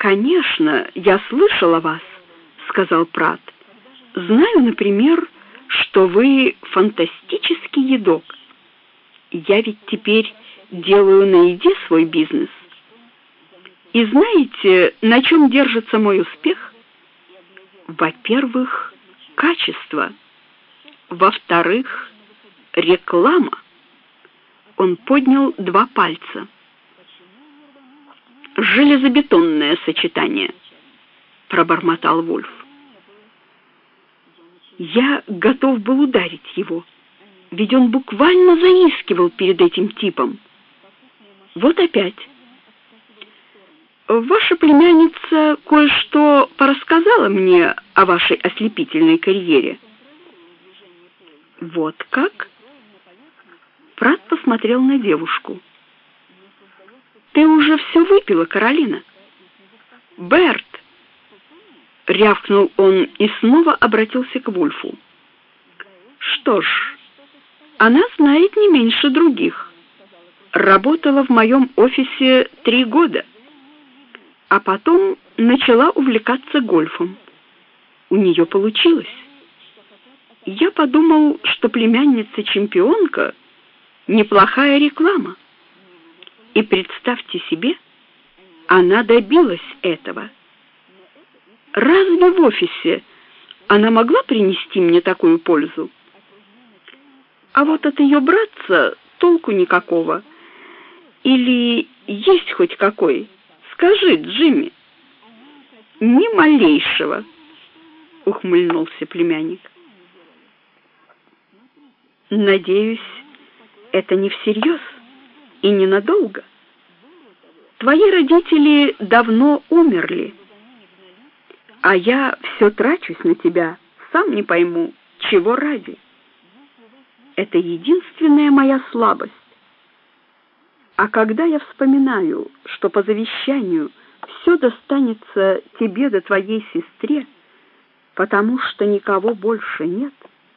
«Конечно, я слышал о вас», — сказал Прат. «Знаю, например, что вы фантастический едок. Я ведь теперь делаю на еде свой бизнес. И знаете, на чем держится мой успех? Во-первых, качество. Во-вторых, реклама». Он поднял 2 пальца. «Железобетонное сочетание», — пробормотал Вульф. Я готов был ударить его, ведь он буквально заискивал перед этим типом. Вот опять. Ваша племянница кое-что порассказала мне о вашей ослепительной карьере. Вот как? Прат посмотрел на девушку. Ты уже все выпила, Каролина? Берт! Рявкнул он и снова обратился к Вульфу. Что ж, она знает не меньше других. Работала в моем офисе 3 года, а потом начала увлекаться гольфом. У нее получилось. Я подумал, что племянница-чемпионка — неплохая реклама. И представьте себе, она добилась этого. Разве в офисе она могла принести мне такую пользу? А вот от ее братца толку никакого. Или есть хоть какой? Скажи, Джимми. Ни малейшего, ухмыльнулся племянник. Надеюсь, это не всерьез и ненадолго. Твои родители давно умерли, а я все трачусь на тебя, сам не пойму, чего ради. Это единственная моя слабость. А когда я вспоминаю, что по завещанию все достанется тебе да твоей сестре, потому что никого больше нет,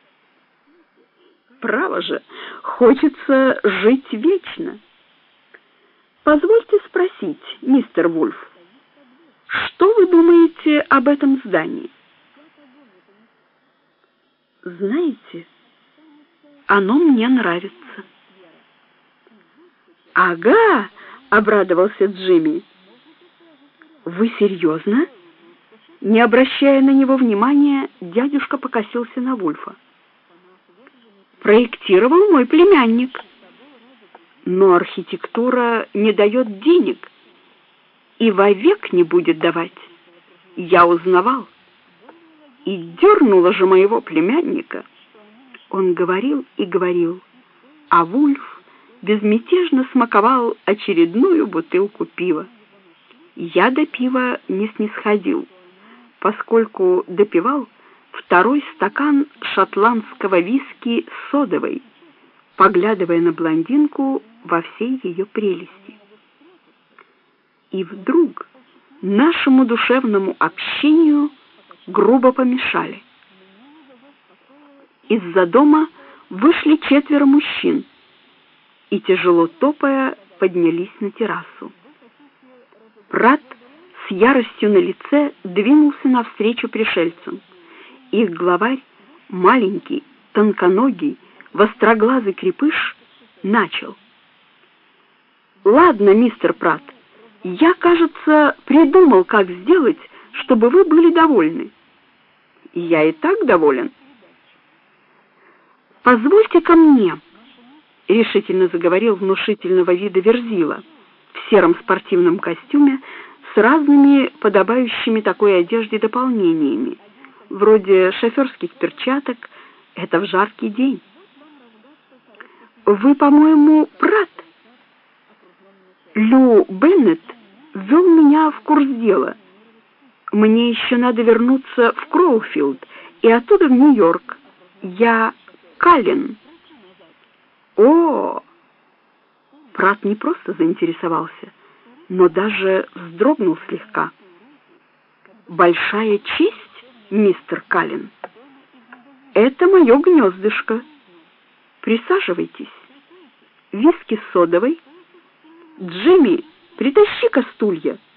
право же, хочется жить вечно. Позвольте спросить, мистер Вульф, что вы думаете об этом здании? Знаете, оно мне нравится. Ага, обрадовался Джимми. Вы серьезно? Не обращая на него внимания, дядюшка покосился на Вульфа. Проектировал мой племянник. Но архитектура не дает денег и вовек не будет давать. Я узнавал. И дернула же моего племянника. Он говорил и говорил, а Вульф безмятежно смаковал очередную бутылку пива. Я до пива не снисходил, поскольку допивал 2-й стакан шотландского виски содовой, поглядывая на блондинку во всей ее прелести. И вдруг нашему душевному общению грубо помешали. Из-за дома вышли 4 мужчин и, тяжело топая, поднялись на террасу. Прат с яростью на лице двинулся навстречу пришельцам. Их главарь, маленький, тонконогий, востроглазый крепыш, начал. «Ладно, мистер Прат, я, кажется, придумал, как сделать, чтобы вы были довольны». «Я и так доволен». «Позвольте-ка мне», — решительно заговорил внушительного вида Верзила в сером спортивном костюме с разными подобающими такой одежде дополнениями, вроде шоферских перчаток, это в жаркий день. «Вы, по-моему, Прат?» Лю Беннет ввел меня в курс дела. Мне еще надо вернуться в Кроуфилд и оттуда в Нью-Йорк. Я Каллен. О! Прат не просто заинтересовался, но даже вздрогнул слегка. Большая честь, мистер Каллен. Это мое гнездышко. Присаживайтесь. Виски с содовой. Джимми, притащи-ка стулья.